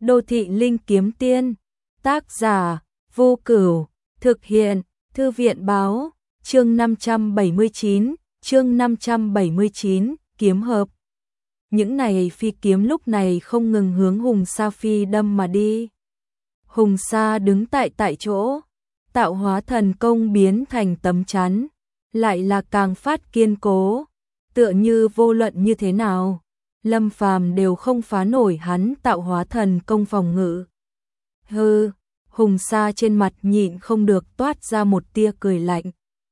Đô thị linh kiếm tiên, tác giả, Vô Cửu, thực hiện, Thư viện báo, chương 579, kiếm hợp. Những này phi kiếm lúc này không ngừng hướng Hùng Sa phi đâm mà đi. Hùng Sa đứng tại chỗ, tạo hóa thần công biến thành tấm chắn, lại là càng phát kiên cố, tựa như vô luận như thế nào, Lâm Phàm đều không phá nổi hắn tạo hóa thần công phòng ngự. Hừ, Hùng Sa trên mặt nhịn không được toát ra một tia cười lạnh.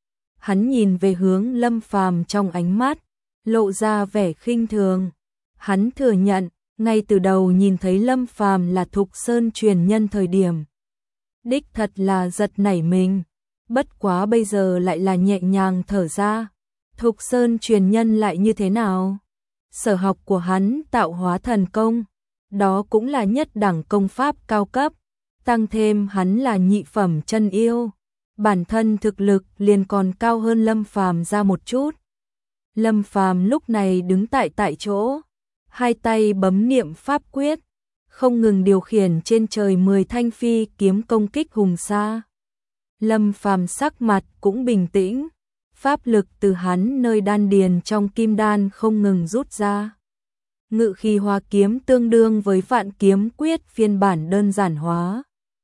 Hắn nhìn về hướng Lâm Phàm trong ánh mắt, lộ ra vẻ khinh thường. Hắn thừa nhận, ngay từ đầu nhìn thấy Lâm Phàm là Thục Sơn truyền nhân thời điểm. Đích thật là giật nảy mình, bất quá bây giờ lại là nhẹ nhàng thở ra. Thục Sơn truyền nhân lại như thế nào? Sở học của hắn tạo hóa thần công, đó cũng là nhất đẳng công pháp cao cấp, tăng thêm hắn là nhị phẩm chân yêu, bản thân thực lực liền còn cao hơn Lâm Phàm ra một chút. Lâm Phàm lúc này đứng tại chỗ, hai tay bấm niệm pháp quyết, không ngừng điều khiển trên trời 10 thanh phi kiếm công kích Hùng Sa. Lâm Phàm sắc mặt cũng bình tĩnh, pháp lực từ hắn nơi đan điền trong kim đan không ngừng rút ra. Ngự khí hóa kiếm tương đương với vạn kiếm quyết phiên bản đơn giản hóa.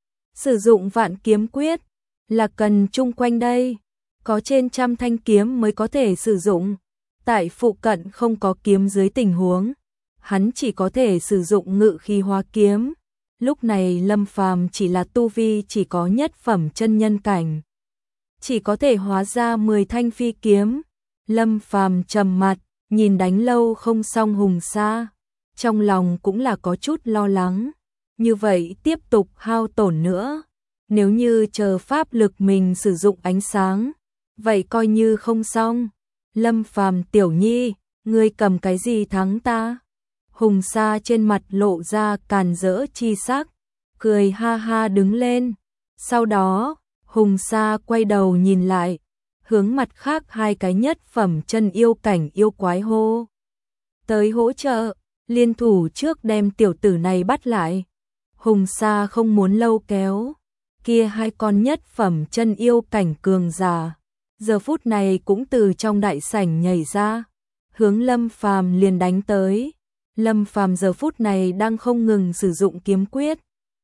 Sử dụng vạn kiếm quyết là cần chung quanh đây, có trên trăm thanh kiếm mới có thể sử dụng. Tại phụ cận không có kiếm dưới tình huống, hắn chỉ có thể sử dụng ngự khí hóa kiếm. Lúc này Lâm Phàm chỉ là tu vi chỉ có nhất phẩm chân nhân cảnh, chỉ có thể hóa ra 10 thanh phi kiếm. Lâm Phàm trầm mặt, nhìn đánh lâu không xong Hùng Sa, trong lòng cũng là có chút lo lắng. Như vậy tiếp tục hao tổn nữa, nếu như chờ pháp lực mình sử dụng ánh sáng, vậy coi như không xong. Lâm Phàm tiểu nhi, ngươi cầm cái gì thắng ta? Hùng Sa trên mặt lộ ra càn rỡ chi sắc, cười ha ha đứng lên. Sau đó, Hùng Sa quay đầu nhìn lại, hướng mặt khác hai cái nhất phẩm chân yêu cảnh yêu quái hô. Tới hỗ trợ, liên thủ trước đem tiểu tử này bắt lại. Hùng Sa không muốn lâu kéo, kia hai con nhất phẩm chân yêu cảnh cường giả, giờ phút này cũng từ trong đại sảnh nhảy ra, hướng Lâm Phàm liền đánh tới. Lâm Phàm giờ phút này đang không ngừng sử dụng kiếm quyết,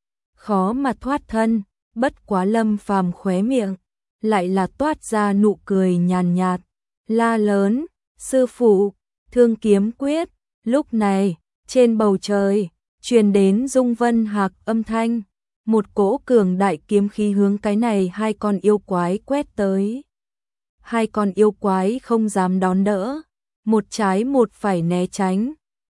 khó mà thoát thân, bất quá Lâm Phàm khóe miệng lại là toát ra nụ cười nhàn nhạt, la lớn, sư phụ, thương kiếm quyết. Lúc này, trên bầu trời, truyền đến Dung Vân Hạc âm thanh, một cỗ cường đại kiếm khí hướng cái này hai con yêu quái quét tới. Hai con yêu quái không dám đón đỡ, một trái một phải né tránh.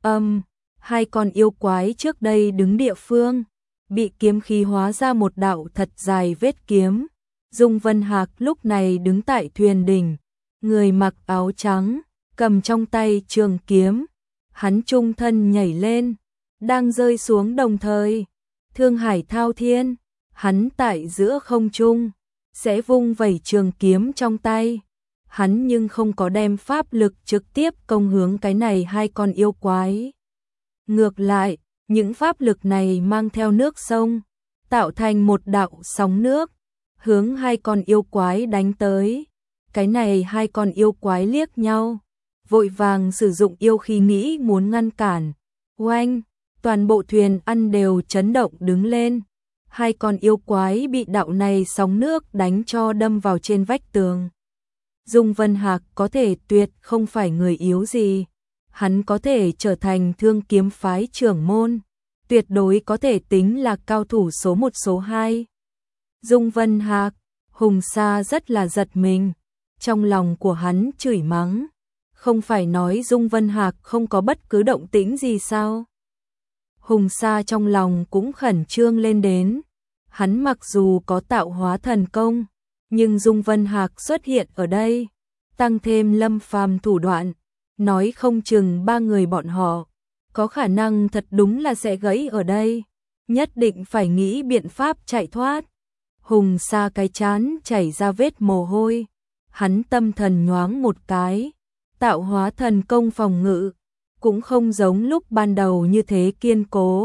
Hai con yêu quái trước đây đứng địa phương, bị kiếm khí hóa ra một đạo thật dài vết kiếm. Dung Vân Hạc lúc này đứng tại thuyền đỉnh, người mặc áo trắng, cầm trong tay trường kiếm, hắn trung thân nhảy lên, đang rơi xuống đồng thời, thương hải thao thiên, hắn tại giữa không trung, sẽ vung vẩy trường kiếm trong tay. Hắn nhưng không có đem pháp lực trực tiếp công hướng cái này hai con yêu quái. Ngược lại, những pháp lực này mang theo nước sông, tạo thành một đạo sóng nước, hướng hai con yêu quái đánh tới. Cái này hai con yêu quái liếc nhau, vội vàng sử dụng yêu khí nghĩ muốn ngăn cản. Oanh, toàn bộ thuyền ăn đều chấn động đứng lên. Hai con yêu quái bị đạo này sóng nước đánh cho đâm vào trên vách tường. Dung Vân Hạc có thể tuyệt không phải người yếu gì, hắn có thể trở thành Thương kiếm phái trưởng môn, tuyệt đối có thể tính là cao thủ số 1 số 2. Dung Vân Hạc, Hùng Sa rất là giật mình, trong lòng của hắn chửi mắng, không phải nói Dung Vân Hạc không có bất cứ động tĩnh gì sao? Hùng Sa trong lòng cũng khẩn trương lên đến, hắn mặc dù có tạo hóa thần công, nhưng Dung Vân Hạc xuất hiện ở đây, tăng thêm Lâm Phàm thủ đoạn, nói không chừng ba người bọn họ có khả năng thật đúng là sẽ gãy ở đây, nhất định phải nghĩ biện pháp chạy thoát. Hùng Sa cái chán chảy ra vết mồ hôi, hắn tâm thần nhoáng một cái, tạo hóa thần công phòng ngự cũng không giống lúc ban đầu như thế kiên cố,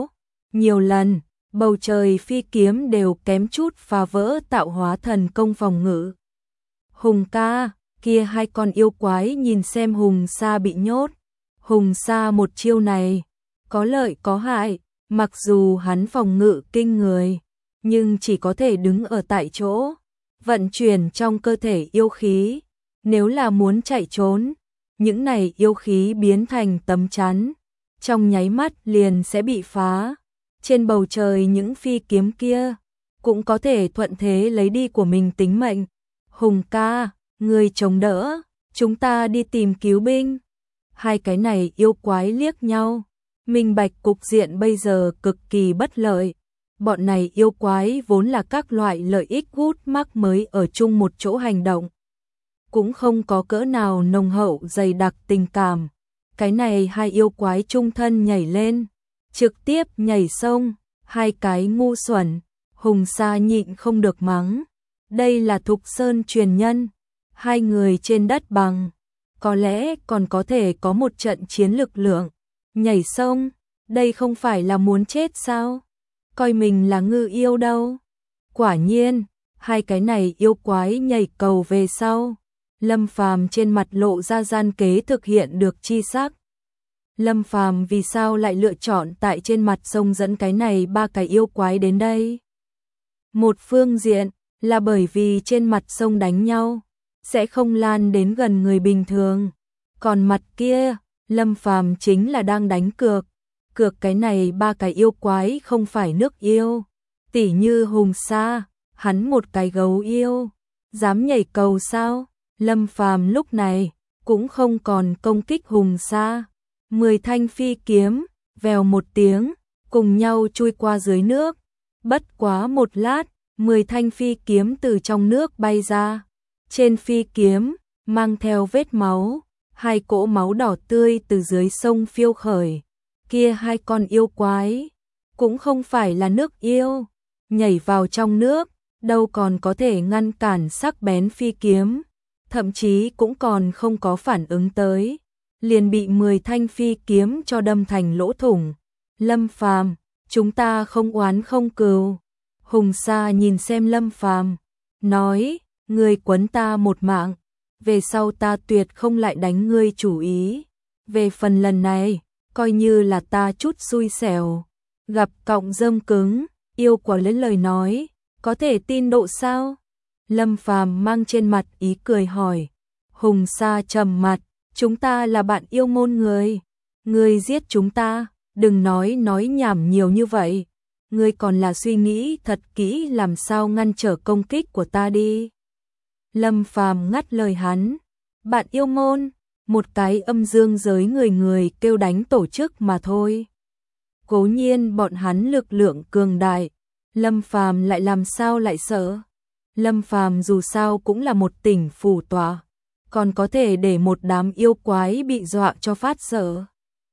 Nhiều lần, bầu trời phi kiếm đều kém chút phá vỡ tạo hóa thần công phòng ngự. Hùng ca, kia hai con yêu quái nhìn xem Hùng Sa bị nhốt. Hùng Sa một chiêu này, có lợi có hại, mặc dù hắn phòng ngự kinh người, nhưng chỉ có thể đứng ở tại chỗ, vận chuyển trong cơ thể yêu khí. Nếu là muốn chạy trốn, những này yêu khí biến thành tấm chắn, trong nháy mắt liền sẽ bị phá. Trên bầu trời những phi kiếm kia, cũng có thể thuận thế lấy đi của mình tính mệnh. Hùng ca, người chống đỡ, chúng ta đi tìm cứu binh. Hai cái này yêu quái liếc nhau, minh bạch cục diện bây giờ cực kỳ bất lợi. Bọn này yêu quái vốn là các loại lợi ích hút mắc mới ở chung một chỗ hành động, cũng không có cỡ nào nồng hậu dày đặc tình cảm. Cái này hai yêu quái chung thân nhảy lên, trực tiếp nhảy sông, hai cái ngu xuẩn. Hùng Sa nhịn không được mắng, đây là Thục Sơn truyền nhân, hai người trên đất bằng, có lẽ còn có thể có một trận chiến lực lượng. Nhảy sông, đây không phải là muốn chết sao? Coi mình là ngư yêu đâu. Quả nhiên, hai cái này yêu quái nhảy cầu về sau, Lâm Phàm trên mặt lộ ra gian kế thực hiện được chi sắc. Lâm Phàm vì sao lại lựa chọn tại trên mặt sông dẫn cái này ba cái yêu quái đến đây? Một phương diện là bởi vì trên mặt sông đánh nhau sẽ không lan đến gần người bình thường, còn mặt kia, Lâm Phàm chính là đang đánh cược. Cược cái này ba cái yêu quái không phải nước yêu, tỉ như Hùng Sa, hắn một cái gấu yêu, dám nhảy cầu sao? Lâm Phàm lúc này cũng không còn công kích Hùng Sa. 10 thanh phi kiếm, vèo một tiếng, cùng nhau chui qua dưới nước. Bất quá một lát, 10 thanh phi kiếm từ trong nước bay ra. Trên phi kiếm, mang theo vết máu, hai cỗ máu đỏ tươi từ dưới sông phiêu khởi. Kia hai con yêu quái, cũng không phải là nước yêu, nhảy vào trong nước, đâu còn có thể ngăn cản sắc bén phi kiếm, thậm chí cũng còn không có phản ứng tới, liền bị 10 thanh phi kiếm cho đâm thành lỗ thủng. Lâm Phàm, chúng ta không oán không cừu. Hùng Sa nhìn xem Lâm Phàm, nói, ngươi quấn ta một mạng, về sau ta tuyệt không lại đánh ngươi chủ ý. Về phần lần này, coi như là ta chút xui xẻo, gặp cọng rơm cứng, yêu quả lấy lời nói, có thể tin độ sao? Lâm Phàm mang trên mặt ý cười hỏi. Hùng Sa trầm mặt, chúng ta là bạn yêu môn người, ngươi giết chúng ta, đừng nói nhảm nhiều như vậy, ngươi còn là suy nghĩ thật kỹ làm sao ngăn trở công kích của ta đi. Lâm Phàm ngắt lời hắn, bạn yêu môn, một cái âm dương giới người kêu đánh tổ chức mà thôi. Cố nhiên bọn hắn lực lượng cường đại, Lâm Phàm lại làm sao lại sợ. Lâm Phàm dù sao cũng là một tỉnh phủ tọa, còn có thể để một đám yêu quái bị dọa cho phát sợ.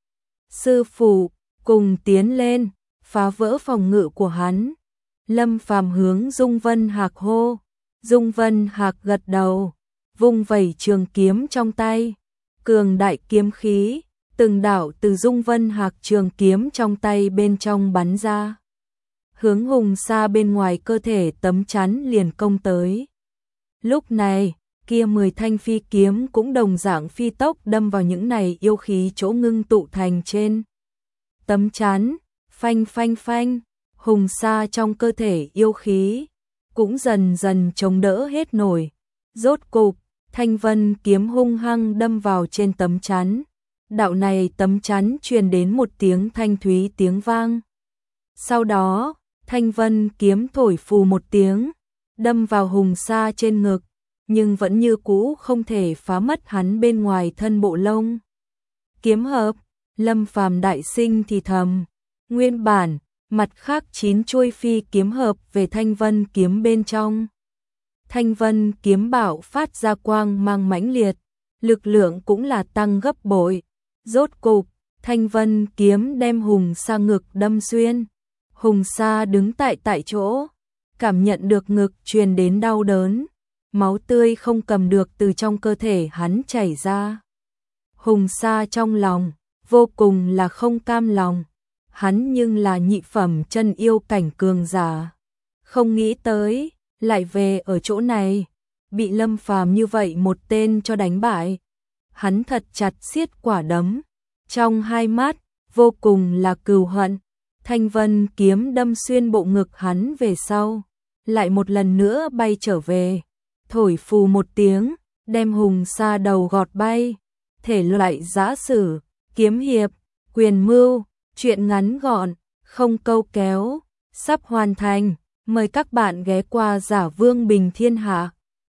Sư phụ, cùng tiến lên, phá vỡ phòng ngự của hắn. Lâm Phàm hướng Dung Vân Hạc hô. Dung Vân Hạc gật đầu, vung vẩy trường kiếm trong tay. Cường đại kiếm khí, từng đạo từ Dung Vân Hạc trường kiếm trong tay bên trong bắn ra. Hướng Hùng Sa bên ngoài cơ thể tấm chắn liền công tới. Lúc này, kia 10 thanh phi kiếm cũng đồng dạng phi tốc đâm vào những này yêu khí chỗ ngưng tụ thành trên tấm chắn, phanh phanh phanh. Hùng Sa trong cơ thể yêu khí cũng dần dần chống đỡ hết nổi. Rốt cục, thanh vân kiếm hung hăng đâm vào trên tấm chắn. Đạo này tấm chắn truyền đến một tiếng thanh thúy tiếng vang. Sau đó, thanh vân kiếm thổi phù một tiếng, đâm vào Hùng Sa trên ngực, nhưng vẫn như cũ không thể phá mất hắn bên ngoài thân bộ lông. Kiếm hợp, Lâm Phàm đại sinh thì thầm, nguyên bản, mặt khác 9 chuôi phi kiếm hợp về thanh vân kiếm bên trong. Thanh vân kiếm bạo phát ra quang mang mãnh liệt, lực lượng cũng là tăng gấp bội. Rốt cục, thanh vân kiếm đem Hùng Sa ngực đâm xuyên. Hùng Sa đứng tại chỗ, cảm nhận được ngực truyền đến đau đớn, máu tươi không cầm được từ trong cơ thể hắn chảy ra. Hùng Sa trong lòng vô cùng là không cam lòng, hắn nhưng là nhị phẩm chân yêu cảnh cường giả. Không nghĩ tới, lại về ở chỗ này, bị Lâm Phàm như vậy một tên cho đánh bại. Hắn thật chặt siết quả đấm, trong hai mắt, vô cùng là cừu hận. Thanh vân kiếm đâm xuyên bộ ngực hắn về sau, lại một lần nữa bay trở về, thổi phù một tiếng, đem Hùng Sa đầu gọt bay. Thể loại giã sử, kiếm hiệp, quyền mưu, truyện ngắn gọn, không câu kéo, sắp hoàn thành. Mời các bạn ghé qua Giả Vương Bình Thiên Hạ.